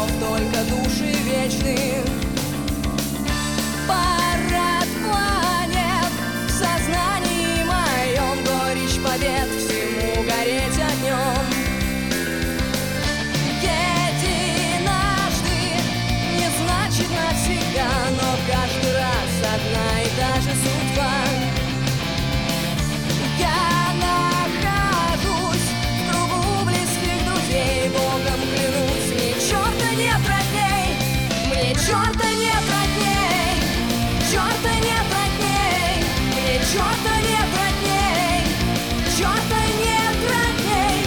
миров, только души вечны. Парад планет в сознании моем, горечь побед, всему гореть огнем. Единожды не значит навсегда, но каждый раз одна и та же судьба. Я нахожусь в кругу близких друзей, Богом клянусь, мне черта нет родней, мне черта нет родней, черта нет родней, мне черта нет родней, черта нет родней.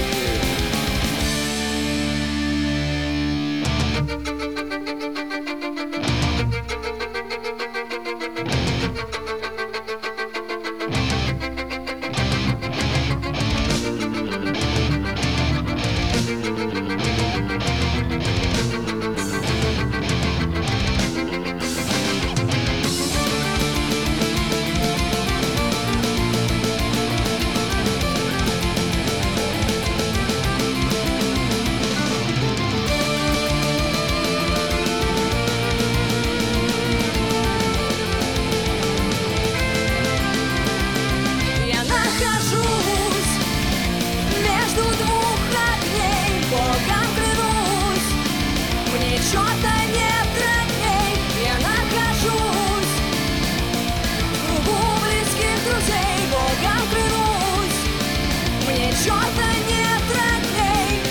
Я нахожусь между двух огней, Богом клянусь, мне черта нет родней. Я нахожусь в кругу близких друзей, Богом клянусь, мне черта нет родней.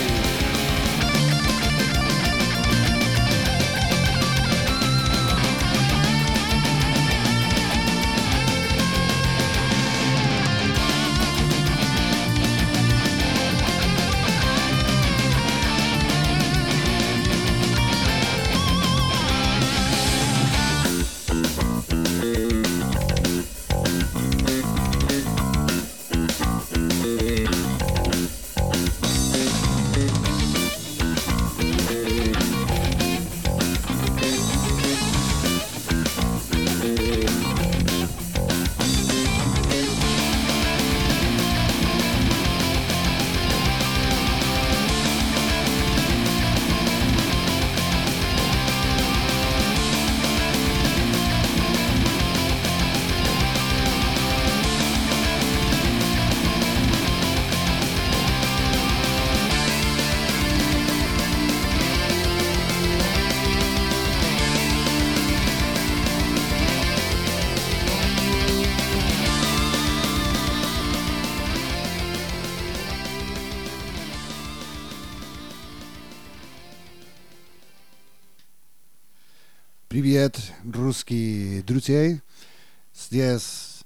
Привет, русские друзья. Здесь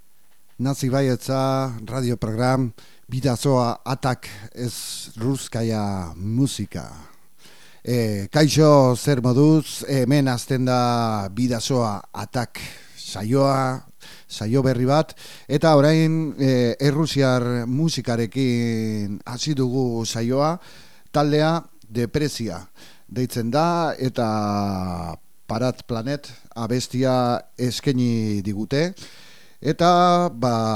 называется радиопрограмма «Bidasoa Attack» es русская музыка. Kaixo zer moduz, hemen azten da Bidasoa Attack saio berri bat, eta orain errusiar musikarekin hasi dugu saioa, taldea Depresia deitzen da, eta Parad Planet abestia eskaini digute, eta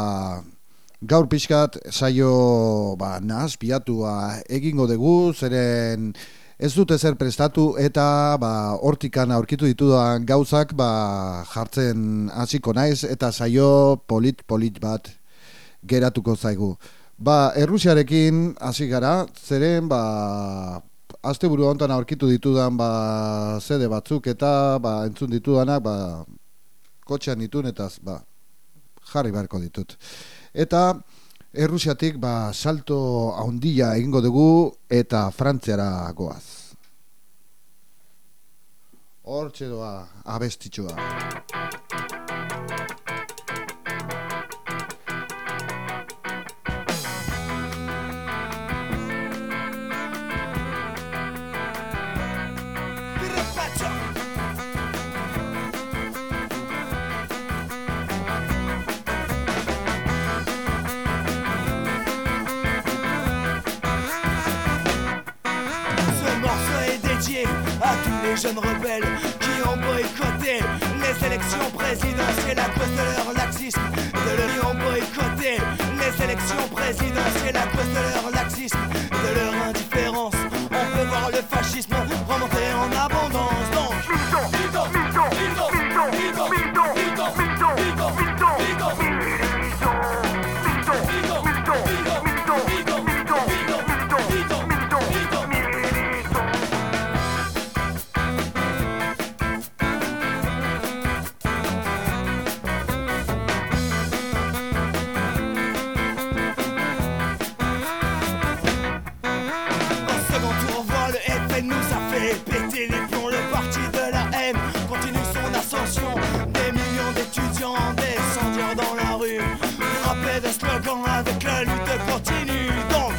gaur pixkat saio nahazpiatua egingo dugu, zeren ez dute zer prestatu, eta hortikan aurkitu ditudan gauzak jartzen hasiko naiz, eta saio polit bat geratuko zaigu. Errusiarekin hasi gara, zeren asteburu hontan aurkitu ditudan CD batzuk eta entzun ditudanak kotxean ditun eta jarri beharko ditut. Eta Errusiatik salto handia egingo dugu eta Frantziara goaz. Hortxe doa abestitxua. À tous les jeunes rebelles qui ont boycotté les élections présidentielles à cause de leur laxisme, qui ont boycotté les élections présidentielles à cause de leur laxisme, de leur indifférence. On peut voir le fascisme remonter en il nous a fait péter les plombs. Le parti de la haine continue son ascension. Des millions d'étudiants descendirent dans la rue, frappaient des slogans avec la lutte continue. Donc,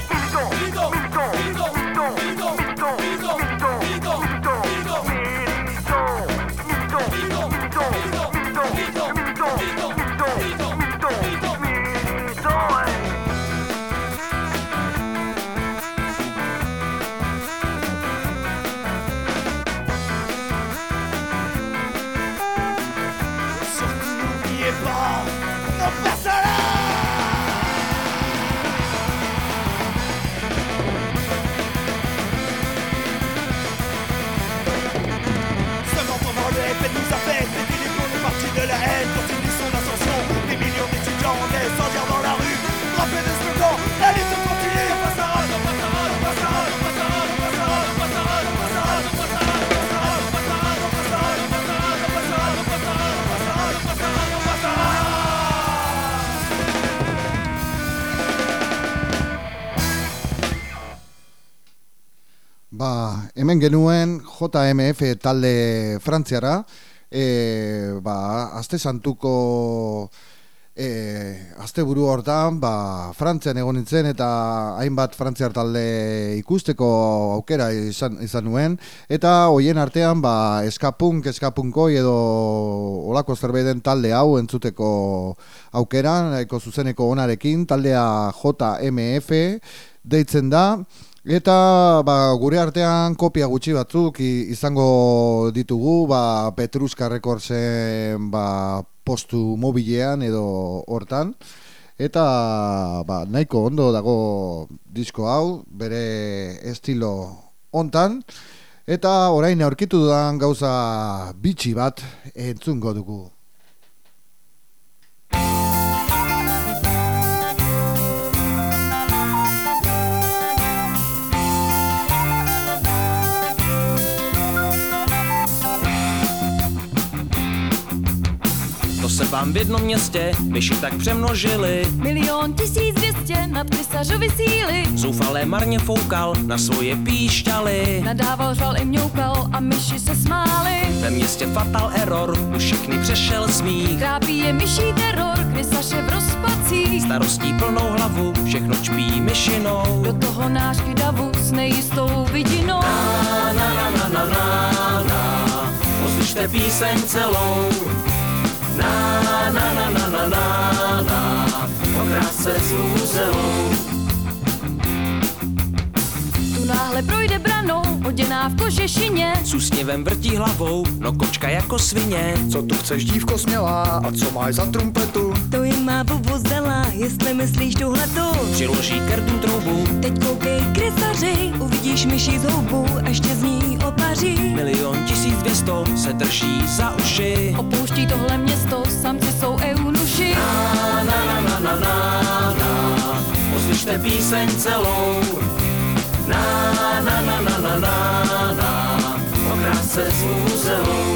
hemen genuen JMF talde frantziara, aste santuko asteburu hortan, Frantzian egon nintzen eta hainbat frantziar talde ikusteko aukera izan nuen, eta hoien artean eskapunkoi edo olako zerbaiten talde hau entzuteko aukera, nahiko zuzeneko onarekin, taldea JMF deitzen da. Eta gure artean kopia gutxi batzuk izango ditugu Petruska Recordsen postu mobilean edo hortan. Eta nahiko ondo dago disko hau, bere estilo hontan. Eta orain aurkitu dudan gauza bitxi bat entzungo dugu. Se vám v jednom městě myši tak přemnožili, 1 200 000 nad písařovy síly. Zoufalé marně foukal na svoje píšťaly, Nadával, žal i mňoukal a myši se smály. ve městě fatal error, už všechny přešel smích. Trápí je myší teror, krysař je v rozpacích. Starostí plnou hlavu, všechno čpí myšinou. Do toho nášky davu s nejistou vidinou. Poslyšte píseň celou. Okrásce s muzelou. Tu náhle projde branou, oděná v kožešině. S úsměvem vrtí hlavou, no kočka jako svině. Co tu chceš, dívko smělá, a co máš za trumpetu? To jim má vuvuzela, jestli myslíš tuhletu. Přiloží k rtům troubu, Teď koukej, krysaři, uvidíš myši z houbu, ještě z ní opaří. 1 200 000 se drží za uši. Opouští tohle město, samci jsou eunuši. Poslyšte píseň celou. Okrásce s muzelou.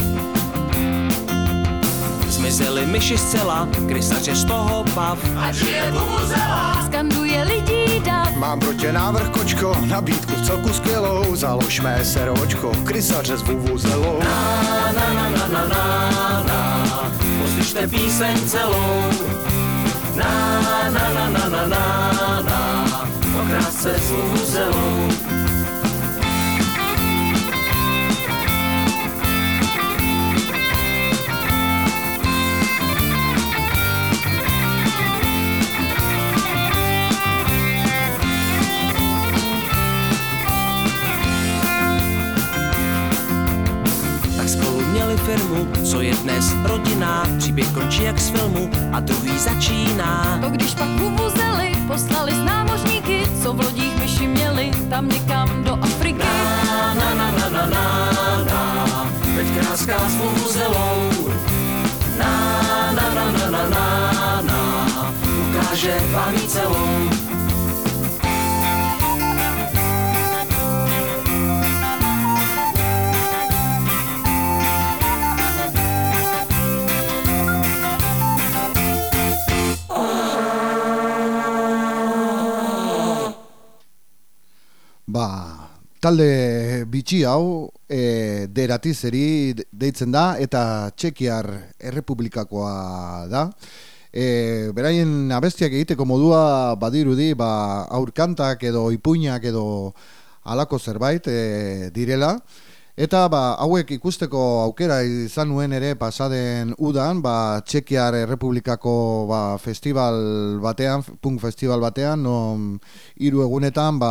Zmizeli myši zcela, krysař je z toho pav. Skanduje lidí dav. Mám pro tě návrh, kočko, nabídku celku skvělou. Založme seročko, krysaře s vuvuzelou. Poslyšte píseň celou. Okrásce s muzelou. Firmu, co je dnes rodinná, příběh končí jak z filmu a druhý začíná. To když pak vuvuzeli poslali s námořníky, co v lodích myši měli, tam někam do Afriky. Teď kráská s vuvuzelou. Ukáže vám ji celou. talde bitxi hau deratizeri deitzen da eta Txekiar Errepublikakoa da. Beraien abestiak egiteko modua badirudi aurkantak edo ipuinak edo halako zerbait direla. Eta hauek ikusteko aukera izan nuen ere pasaden udan, Txekiar Errepublikako festival batean, punk festival batean, non 3 egunetan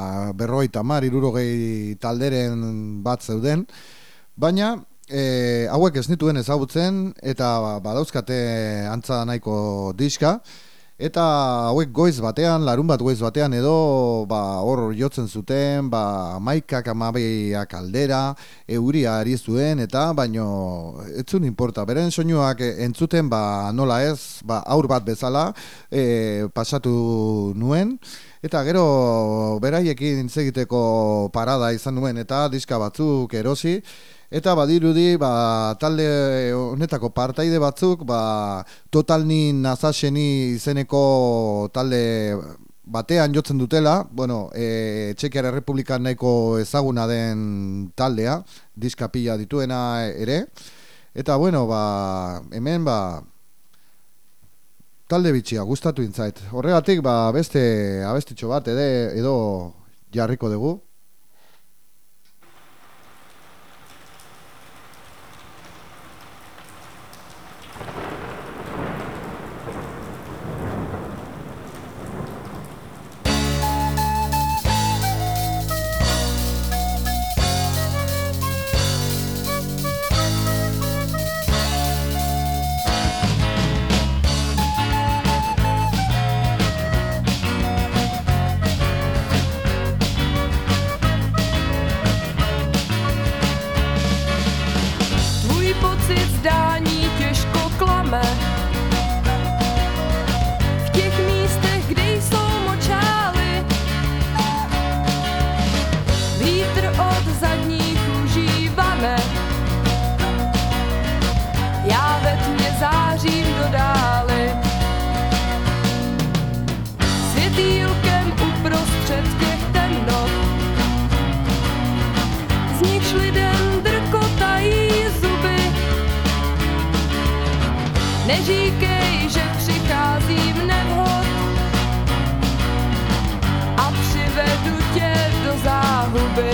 50-60 talderen bat zeuden, baina hauek ez nituen ezagutzen eta badauzkate antza nahiko diska. Eta hauek goiz batean, larun bat goiz batean edo hor jotzen zuten, 11-12 aldera, euria ari zuen eta baino ez zuen inporta. Beren soinuak entzuten nola ez, aur bat bezala pasatu nuen. Eta gero beraiekin egiteko parada izan nuen eta diska batzuk erosi. Eta badirudi talde honetako partaide batzuk Total Ni Nazaseni izeneko talde batean jotzen dutela, Txekiar Errepublikan nahiko ezaguna den taldea, diska pila dituena ere. Eta hemen talde bitxia gustatu intzait. Horregatik beste abestitxo bat edo jarriko dugu. Zdání těžko klame v těch místech, kde jsou močály. Vítr od zadních lží vane, já ve tmě zářím do dály. Světýlkem uprostřed těch temnot, z nichž lidem drkotají zuby. Neříkej, že přicházím nevhod a přivedu tě do záhuby.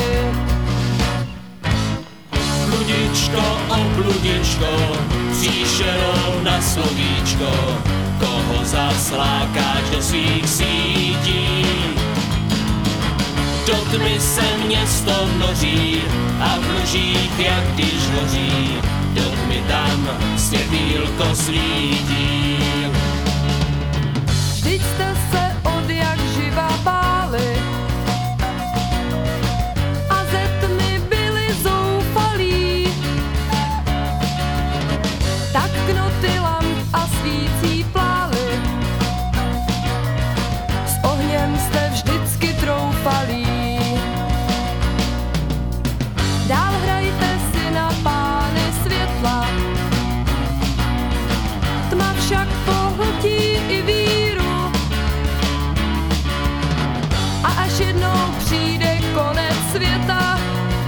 Bludičko, o bludičko, příšerou na slovíčko, koho zaslákáš do svých sítí. Do tmy se město noří a v lžích, jak když hoří, do tmy tam světýlko svítí. Vždyť jste se od jak živa báli a ze tmy byli zoufalí. Tak knoty lamp a svící plály, s ohněm jste vždycky troufalí. Dál hrajte si na pány světla, tma však pohltí i víru. A až jednou přijde konec světa,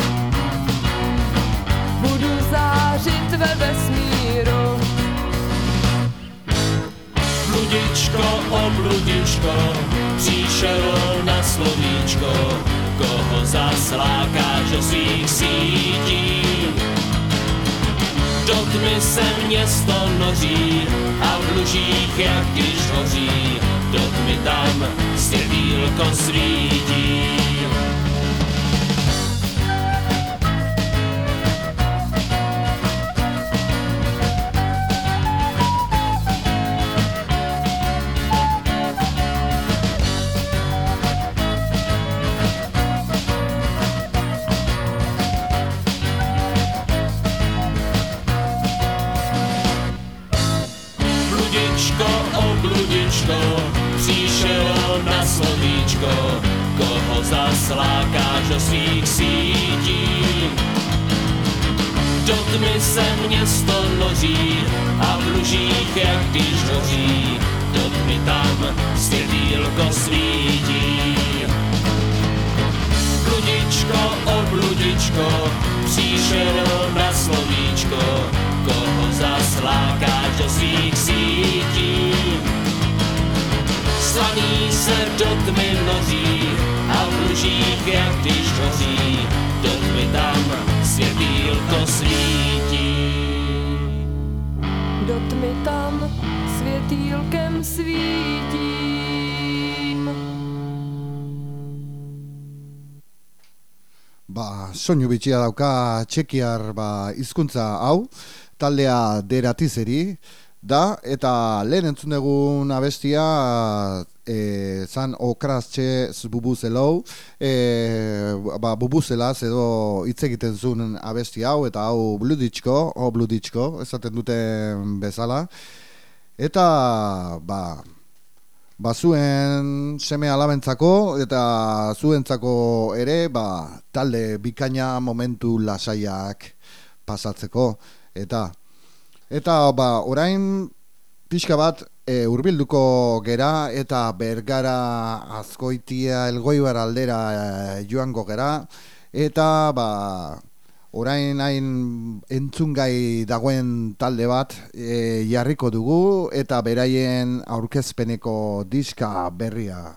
budu zářit ve vesmíru. Bludičko, o bludičko, příšerou na slovíčko, koho zaslákáš do svých sítí. Do tmy se město noří a v lžích, jak když hoří, do tmy tam světýlko svítí. Příšerou na slovíčko, koho zaslákáš do svých sítí. Do tmy se město noří a v lžích, jak když hoří, do tmy tam světýlko svítí. Bludičko, Obludičko, příšerou na slovíčko, koho zaslákáš do svých sítí. Slaný se do tmy noří a v lužích, jak když hoří, do tmy tam světýlko svítí. Do tmy tam světýlkem svítím. Soinu bitxia dauka txekiar hizkuntza hau, taldea Deratizeri da, eta lehen entzun dugun abestia zan Okrasche bubuzelou, bubuzelaz edo hitz egiten zuen abestia hau, eta hau bluditxko, esaten duten bezala, eta zuen seme alabentzako eta zuentzako ere talde bikaina momentu lasaiak pasatzeko eta orain pixka bat hurbilduko gera eta Bergara Azkoitia Elgoibar aldera joango gera eta orain hain entzungai dagoen talde bat jarriko dugu eta beraien aurkezpeneko diska berria.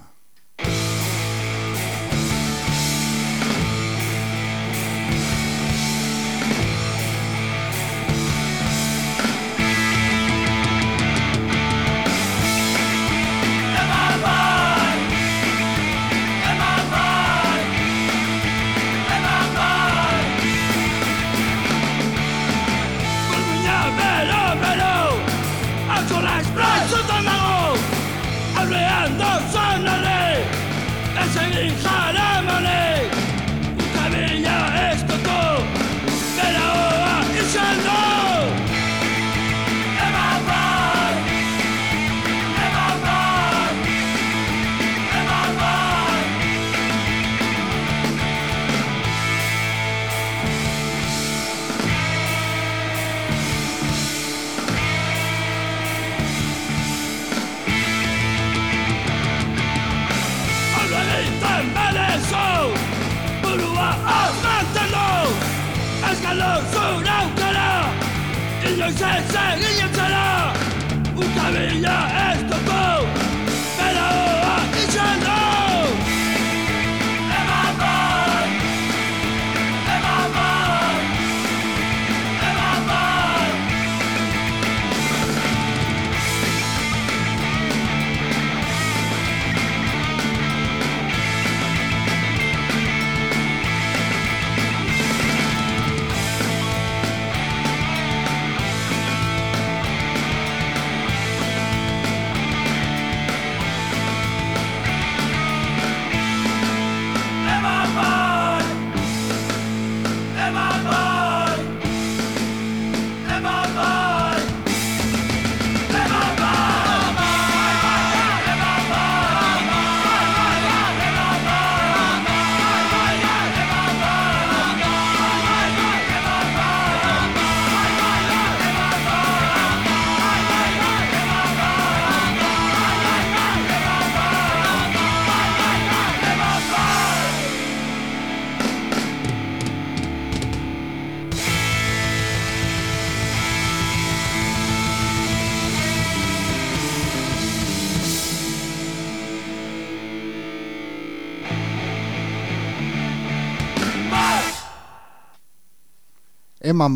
Eman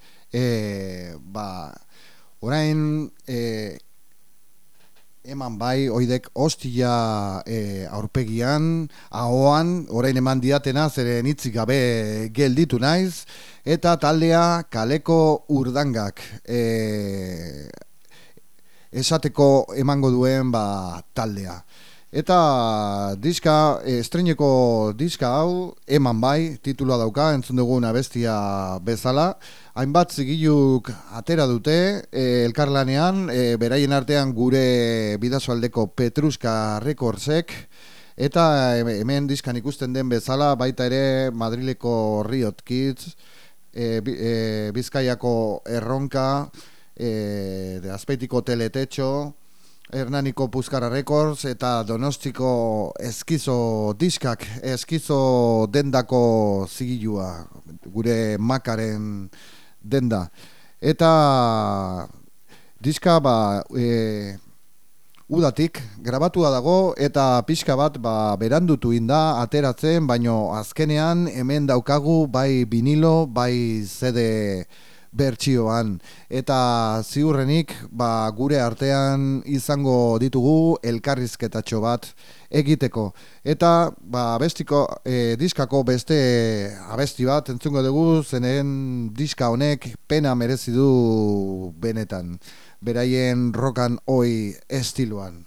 orain eman oidek ostia aurpegian, ahoan, orain eman diatena zeren hitzik gabe gelditu naiz, eta taldea Kaleko Urdangak esateko emango duen taldea. Eta diska, estreineko diska hau, eman titulua dauka, entzun dugun abestia bezala. Hainbat zigiluk atera dute, elkarlanean, beraien artean gure Bidasoaldeko Petruska Recordsek, eta hemen diskan ikusten den bezala, baita ere Madrileko Riot Kids, Bizkaiako Erronka, Azpeitiko Teletetxo, Hernaniko Puskara Records eta Donostiko Eskizo diskak, Eskizo dendako zigilua, gure makaren denda. Eta diska udatik grabatua dago eta pixka bat berandutu inda ateratzen, baino azkenean hemen daukagu bai vinilo, bai CD bertsioan, eta ziurrenik gure artean izango ditugu elkarrizketatxo bat egiteko. Eta diskako beste abesti bat entzungo dugu, zenen diska honek pena merezi du benetan, beraien rokan oi estiloan.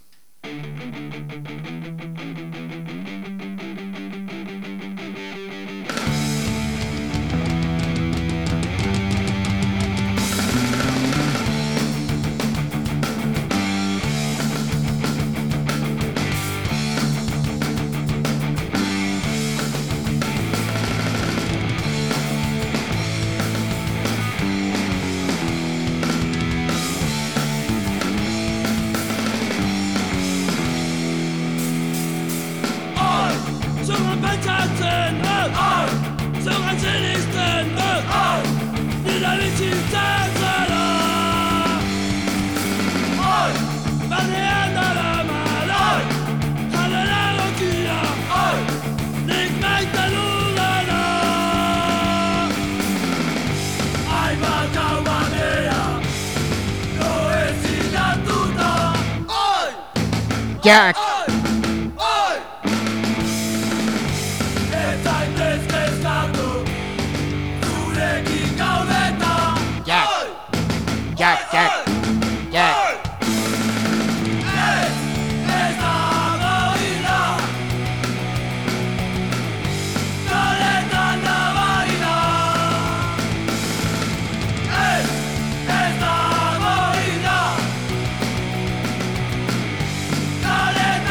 Jack! Dale,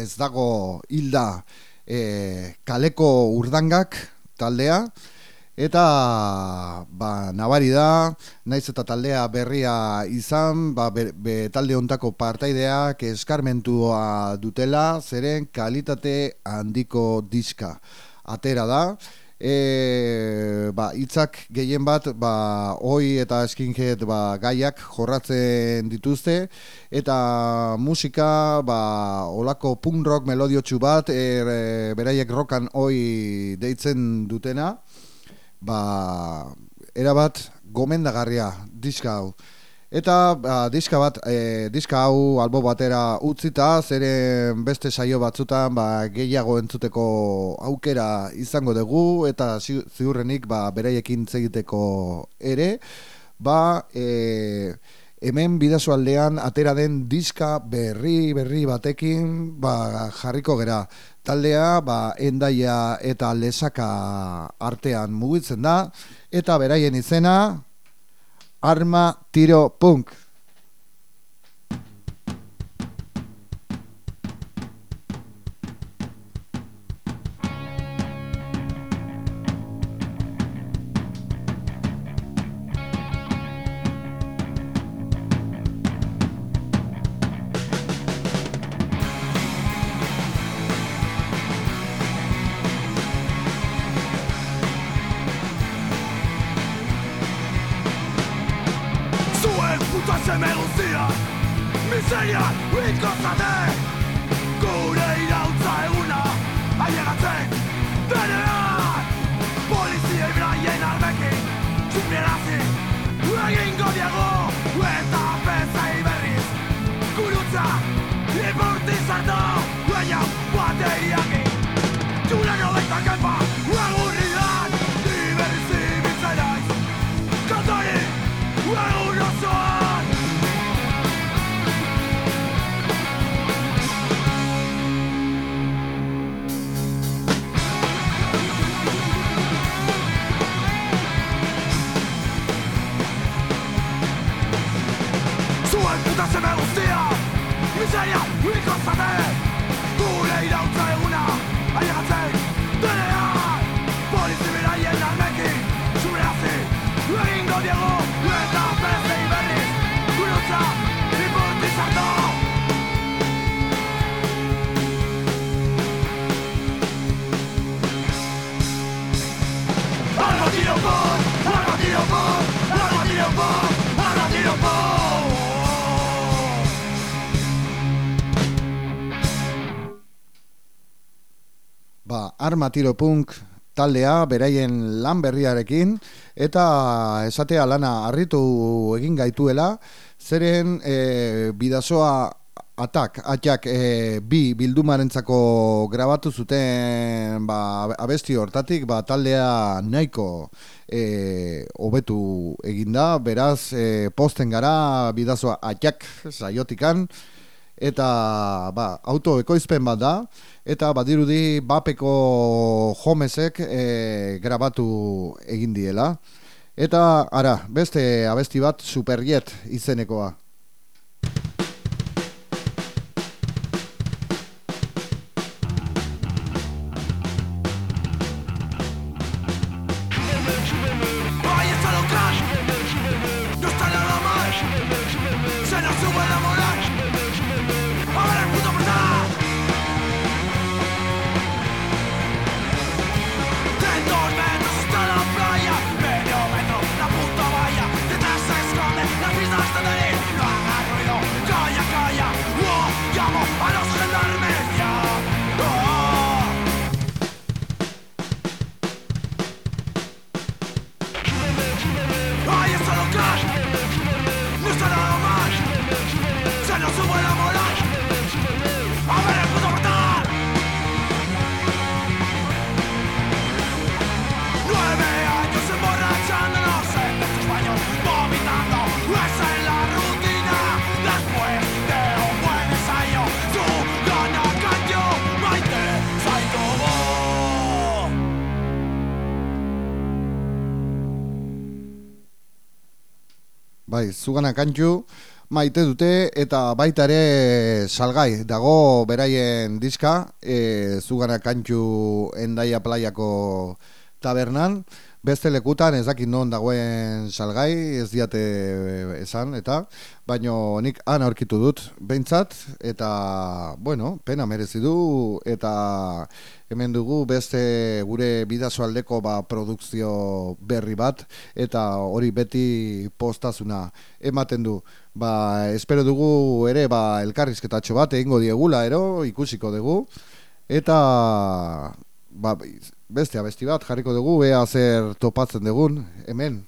ez dago hilda kaleko urdangak taldea, eta nabari da, naiz eta taldea berria izan, talde hontako partaideak eskarmentua dutela, zeren kalitate handiko diska atera da. Hitzak gehien bat oi eta skinhead gaiak jorratzen dituzte, eta musika olako punk rock melodiotsu bat, beraiek rockan oi deitzen dutena, erabat gomendagarria diska hau. Eta diska hau albo batera utzita, zeren beste saio batzutan gehiago entzuteko aukera izango dugu, eta ziurrenik beraiekin egiteko ere, hemen bidasoaldean atera den diska berri batekin jarriko gera. Taldea Hendaia eta Lesaka artean mugitzen da, eta beraien izena Arma Tiro Punk. Seme guztia, miseria itkozate, gure irautza eguna ailegatzen denean, poliziei beraien armekin txumierazi egingo diago, eta bezai berriz gurutza ipurti zartu, baina bateriakin jure nobeita kenpa egurri dan, diverzi bitzenaiz kantari egun osoan. Puta seme guztia, miseria ikozate, gure irautza eguna ailegatzen denean, polizi beraien armekin txumierazi egingo diago, eta bezei berriz gurutza ipurti zartu. Arma tiro punk, arma tiro punk, arma tiro punk, arma tiro punk. Arma Tiro Punk taldea beraien lan berriarekin, eta esatea lana harritu egin gaituela, zeren bidasoa atak bi bildumarentzako grabatu zuten abesti hortatik, taldea nahiko hobetu eginda, beraz posten gara bidasoa atak saiotikan, eta autoekoizpen bat da, eta badirudi Bapeko Homesek grabatu egin diela. Eta beste abesti bat, Superjet izenekoa. Zugana kantxu, maite dute, eta baita ere salgai dago beraien diska, Zugana Kantxu Endaia Playako tabernan, beste lekutan ez dakit non dagoen salgai, ez diate esan, eta baino nik han aurkitu dut, behintzat, eta, bueno, pena merezi du, eta hemen dugu beste gure bidasoaldeko produkzio berri bat, eta hori beti postazuna ematen du. Espero dugu ere elkarrizketatxo bat egingo diegula, ikusiko dugu, eta beste abesti bat jarriko dugu, ea zer topatzen dugun, hemen.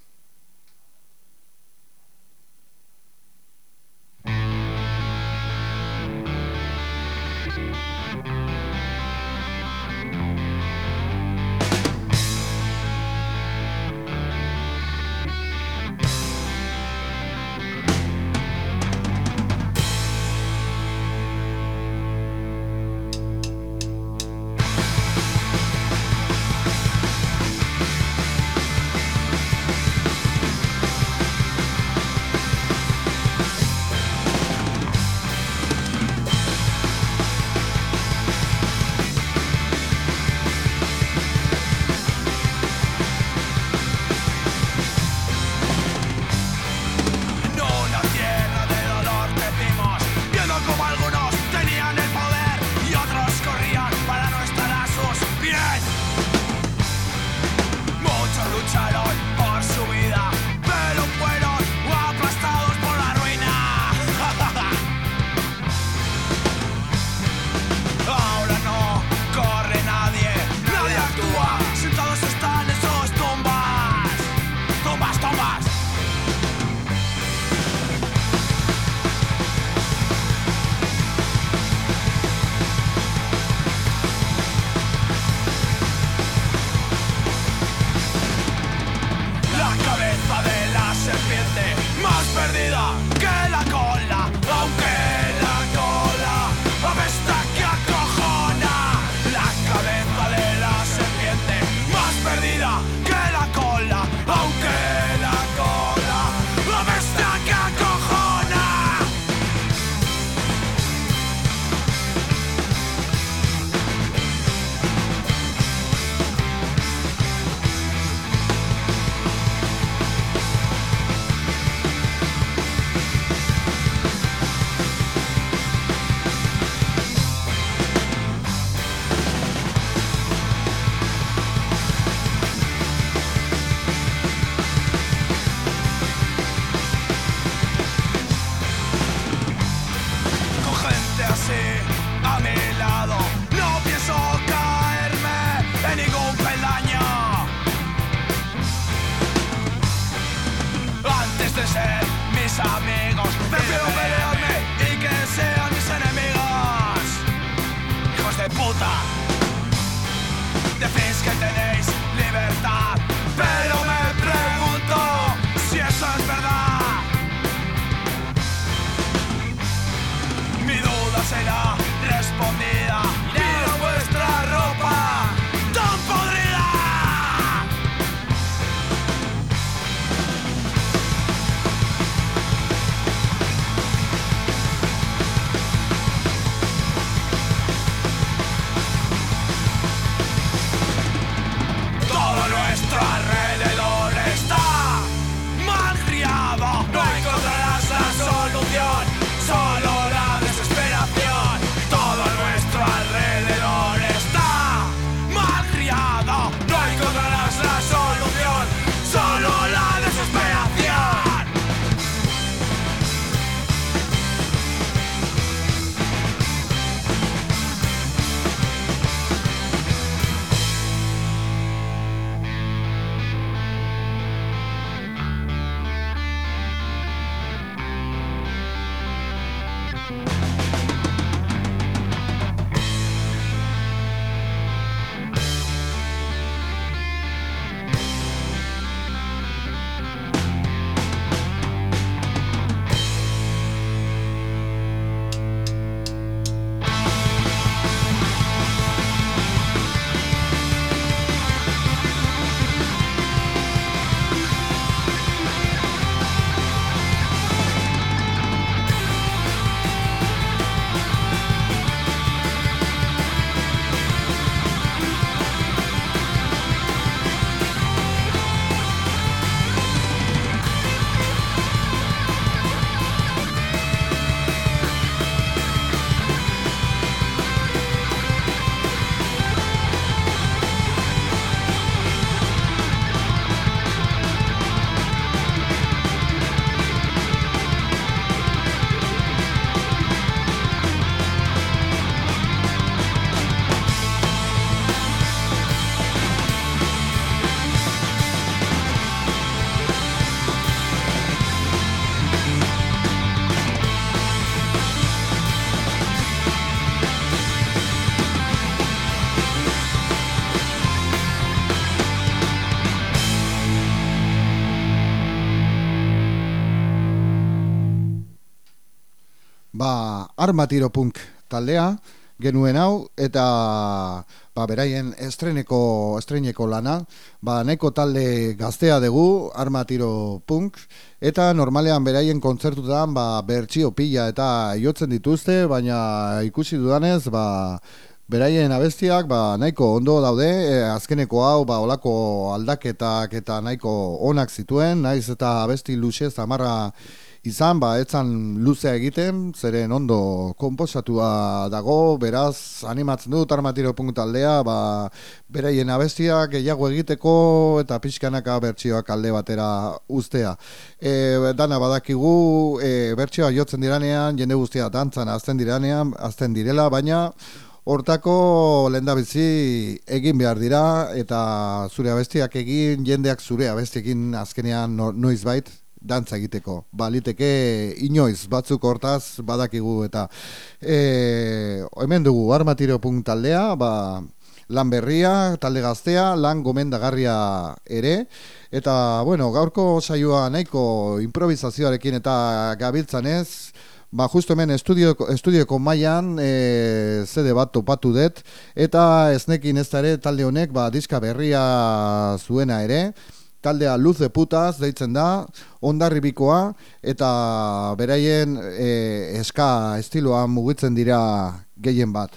Armatiro Punk taldea genuen hau, eta beraien estreineko lana, nahiko talde gaztea dugu, Armatiro Punk, eta normalean beraien kontzertutan bertsio pila eta jotzen dituzte, baina ikusi dudanez, beraien abestiak nahiko ondo daude, azkeneko hau olako aldaketak eta nahiko onak zituen, naiz eta abesti luze zamarra izan, etzan luzea egiten, zeren ondo konposatua dago, beraz animatzen dut Armatiro Punk taldea, beraien abestiak gehiago egiteko eta pixkanaka bertsioak alde batera uztea. Dana badakigu, bertsioak jotzen diranean, jende guztia dantzan azten direla, baina hortako lehendabizi egin behar dira, eta zure abestiak egin, jendeak zure abestiekin azkenean noizbait dantza egiteko. Liteke inoiz batzuk hortaz badakigu, eta hemen dugu Armatiro Punk taldea, lan berria, talde gaztea, lan gomendagarria ere, eta gaurko saioa nahiko improvisazioarekin eta gabiltzanez, justo hemen estudioko mailan CD bat topatu dut, eta esnekin ez da ere talde honek diska berria zuena ere, taldea Luz de Putas deitzen da, Hondarribikoa, eta beraien eska estiloan mugitzen dira gehien bat.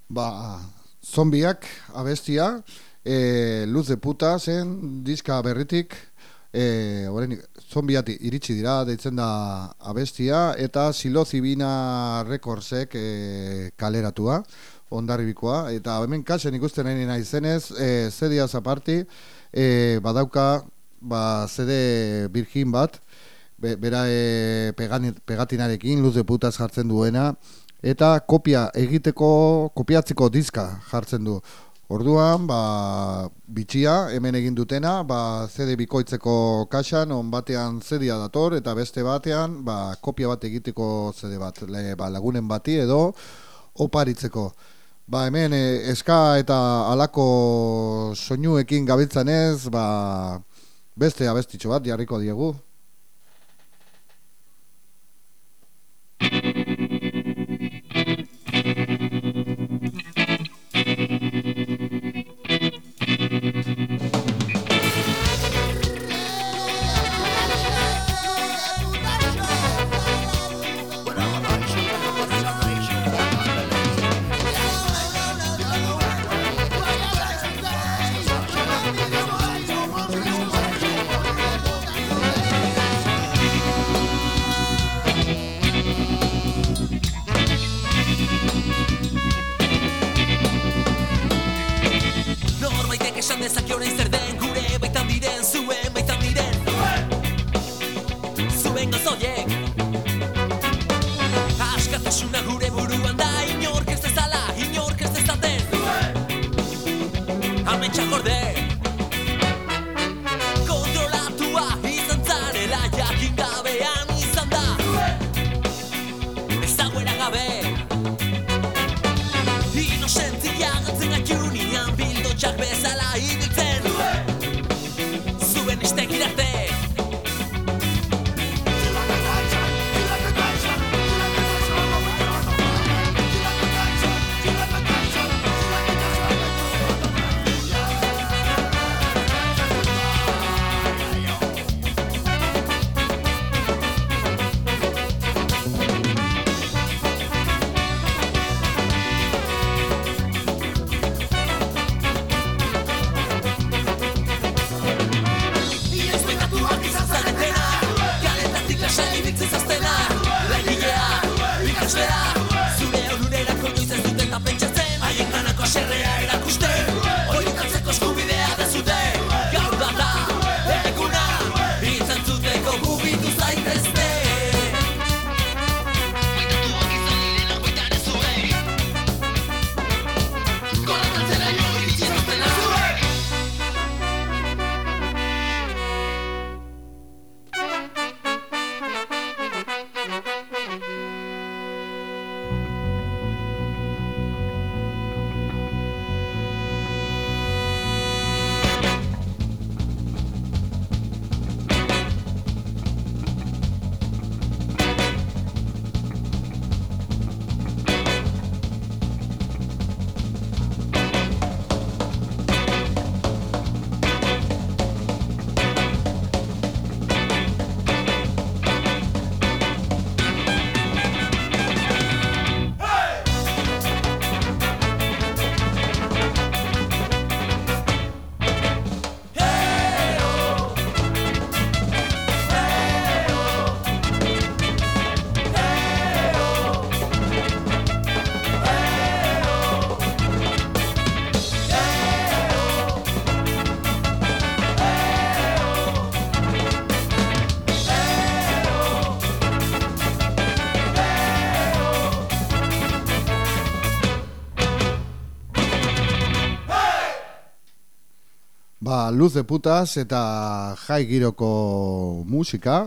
Zombiak abestia, Luz de Puta zen diska berritik, zombiat iritsi dira, deitzen da abestia, eta Silozibina Recordsek kaleratua, Hondarribikoa, eta hemen kasen ikusten nahi zenez, zediaz aparti, badauka CD Virgin bat, bera pegatinarekin Luz de Putaz jartzen duena, eta kopiatzeko diska jartzen du. Orduan, bitxia, hemen egin dutena, CD bikoitzeko kaxan, on batean CD-a dator, eta beste batean, kopia bat egiteko CD bat, lagunen bati edo oparitzeko. Hemen eska eta alako soinuekin gabiltzanez, beste abestitxo bat jarriko diegu. Esan dezake orain zer den gure baitan diren, zuen baitan diren zuen gozoiek. Askatasuna gure buruan da, inork ez dezala, inork ez dezaten ametsa gorde kontrolatua izan zarela jakin gabean izan da ezaguera gabe inosentzia gantzen gaitunian bildotxak bezala ibiltzen zuen istekirarte. Luz de Putas eta jai giroko musika,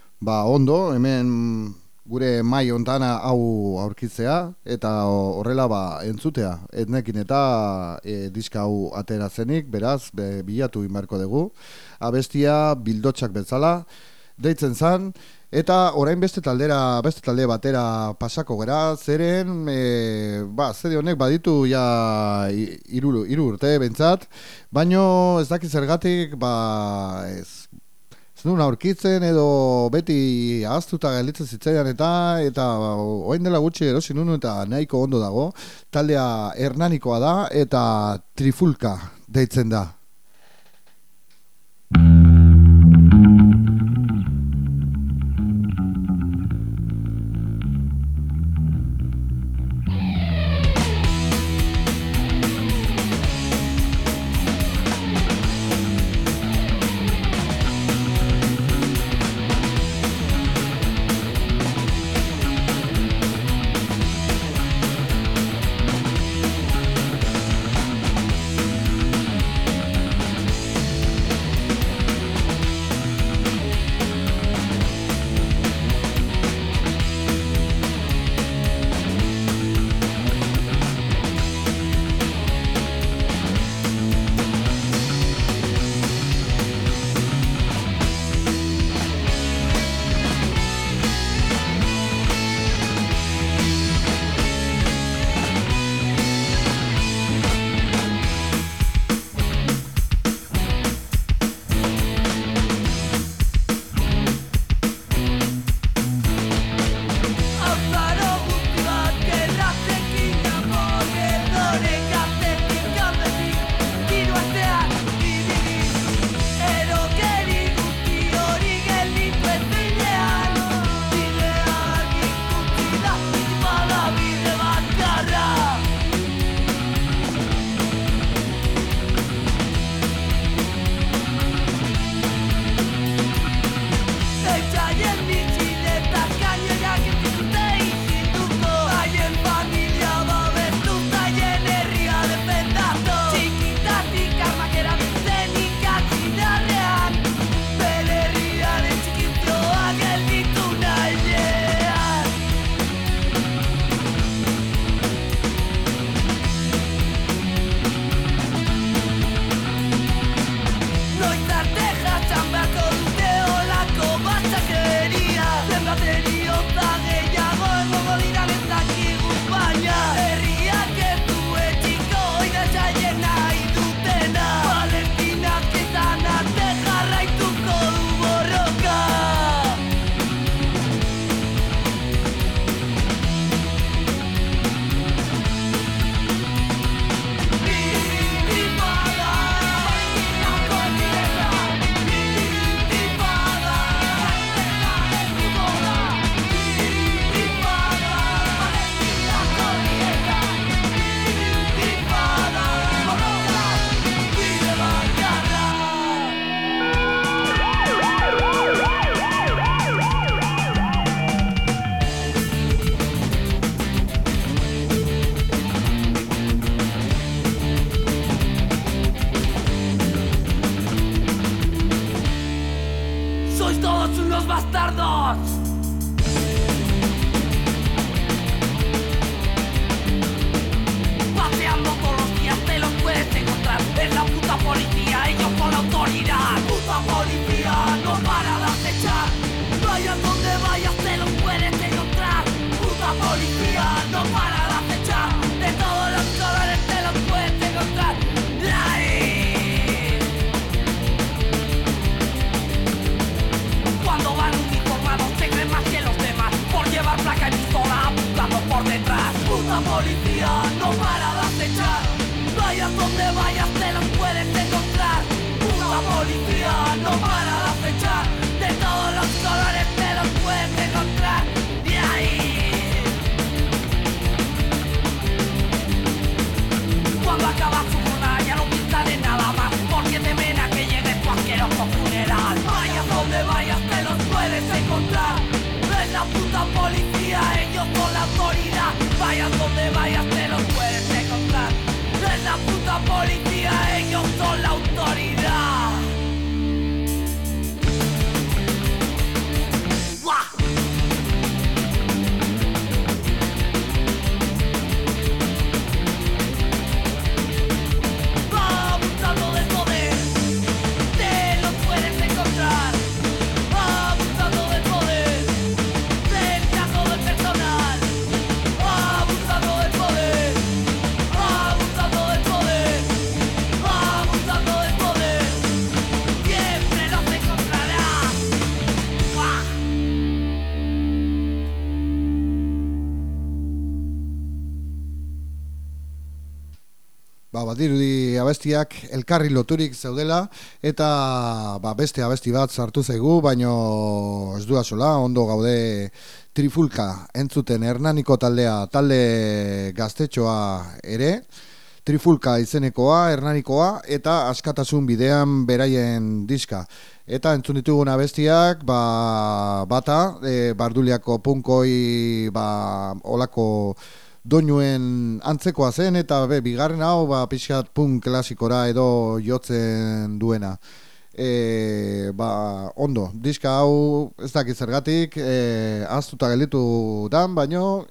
ondo, hemen gure mai ontana hau aurkitzea, eta horrela entzutea, etnekin eta diska hau atera zenik, beraz, bilatu inbarko dugu, abestia bildotxak bezala, deitzen zan, eta orain beste talde batera pasako gera, zeren, zede honek baditu ja hiru urte bentsat, baino ez dakit zergatik, ez nun aurkitzen edo beti ahaztuta gelditzen zitzaidan eta orain dela gutxi erosi nuen eta nahiko ondo dago. Taldea Hernanikoa da eta Trifulka deitzen da. Abusando del poder, badirudi abestiak elkarri loturik zeudela eta beste abesti bat sartu zaigu, baino ez du asola, ondo gaude Trifulka entzuten Hernaniko talde gaztetxoa ere, Trifulka izenekoa, Hernanikoa eta Askatasun bidean beraien diska. Eta entzun ditugun abestiak, bata, Barduliako punkoi, olako doinuen antzekoa zen, eta bigarren hau, pixkat punk klasikora edo jotzen duena. Ondo, diska hau ez dakit zergatik, ahaztuta gelditu dan, baino,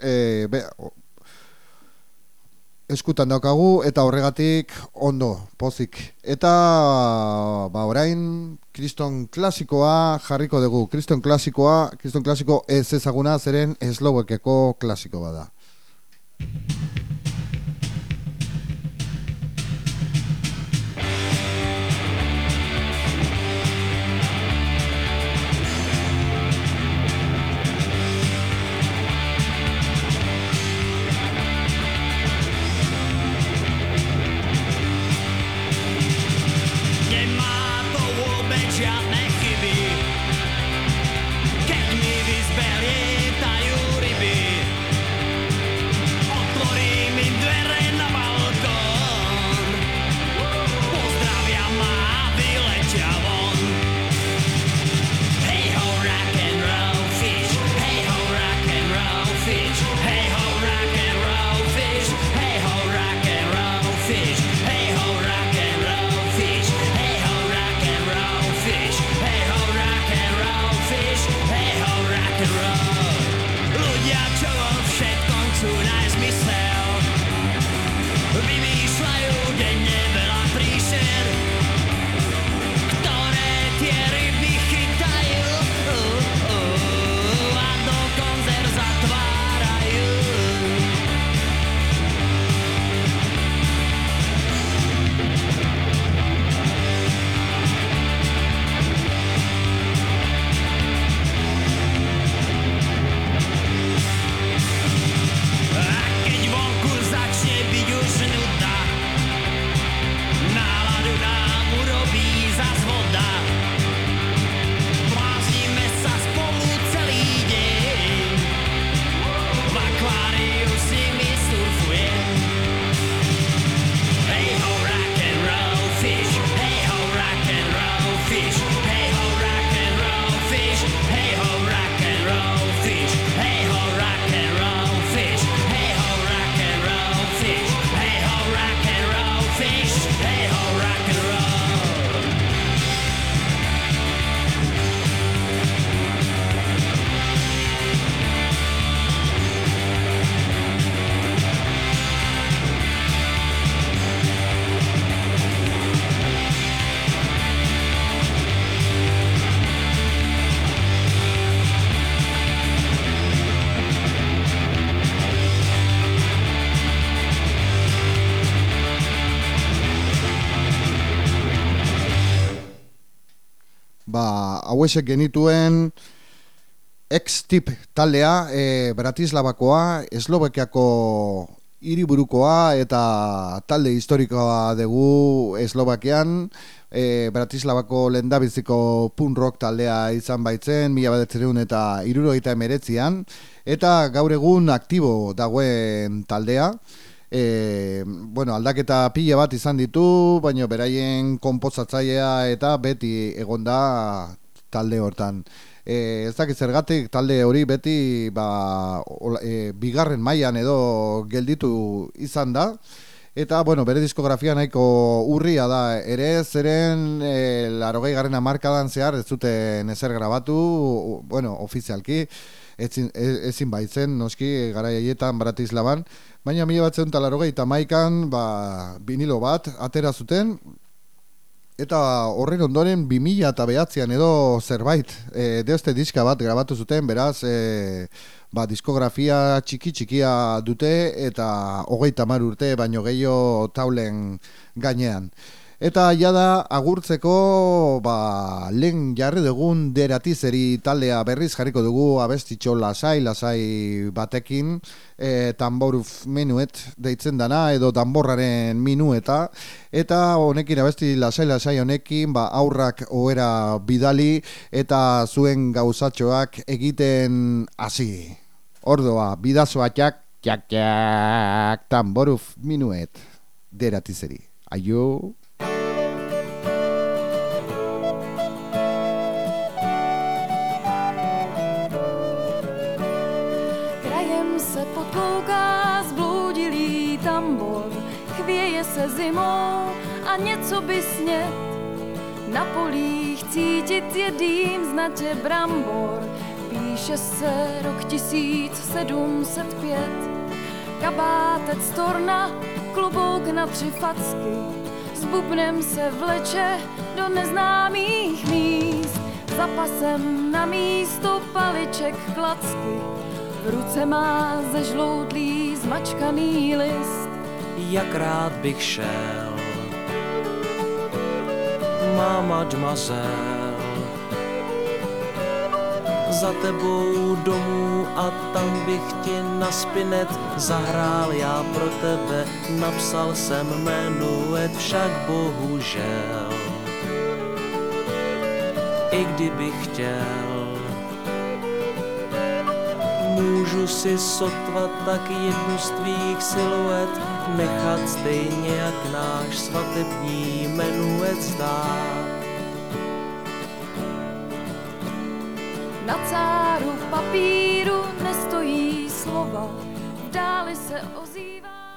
eskutan daukagu eta horregatik ondo, pozik. Eta orain kriston klasikoa jarriko dugu. Kriston klasiko ez ezaguna zeren Eslovakeko klasiko bada. Hauesek genituen X-Tip taldea, Bratislavakoa, Eslovakiako hiriburukoa eta talde historikoa dugu Eslovakian, Bratislavako lehendabiziko punk rock taldea izan baitzen 1979an, eta gaur egun aktibo dagoen taldea. Aldaketa pila bat izan ditu, baina beraien konposatzailea eta beti egonda talde hortan. Ez dakit zergatik talde hori beti bigarren mailan edo gelditu izan da. Eta, bere diskografia nahiko urria da ere, zeren 80. hamarkadan zehar ez zuten ezer grabatu, ofizialki, ezin baitzen, noski, garai haietan Bratislavan, baina 1981an vinilo bat atera zuten, eta horren ondoren 2009an edo zerbait deuste diska bat grabatu zuten, beraz, diskografia txikia dute eta 30 urte baino gehiago taulen gainean. Eta jada agurtzeko lehen jarri dugun deratizeri taldea berriz jarriko dugu abestitxo lasai batekin, tamboruf minuet deitzen dana edo tamborraren minueta, eta honekin abesti lasai honekin aurrak ohera bidali eta zuen gauzatxoak egiten hasi. Ordoa, bidazoak jak tamboruf minuet deratizeri. Aio! Se potlouká zbludilý tambor, chvěje se zimou a něco by snět. Na polích cítit je dým znatě brambor, píše se rok 1705. Kabátec torna, klobouk na 3 facky, s bubnem se vleče do neznámých míst. Za pasem na místo paliček klacky, v ruce má zežloutlý zmačkaný list. Jak rád bych šel, má mademoiselle, za tebou domů a tam bych ti na spinet zahrál já pro tebe. Napsal jsem menuet, však bohužel, i kdybych chtěl, můžu si sotva tak jednu z tvých siluet nechat stejně jak náš svatební menuet zdát. Na cáru papíru nestojí slova, v dáli se ozývá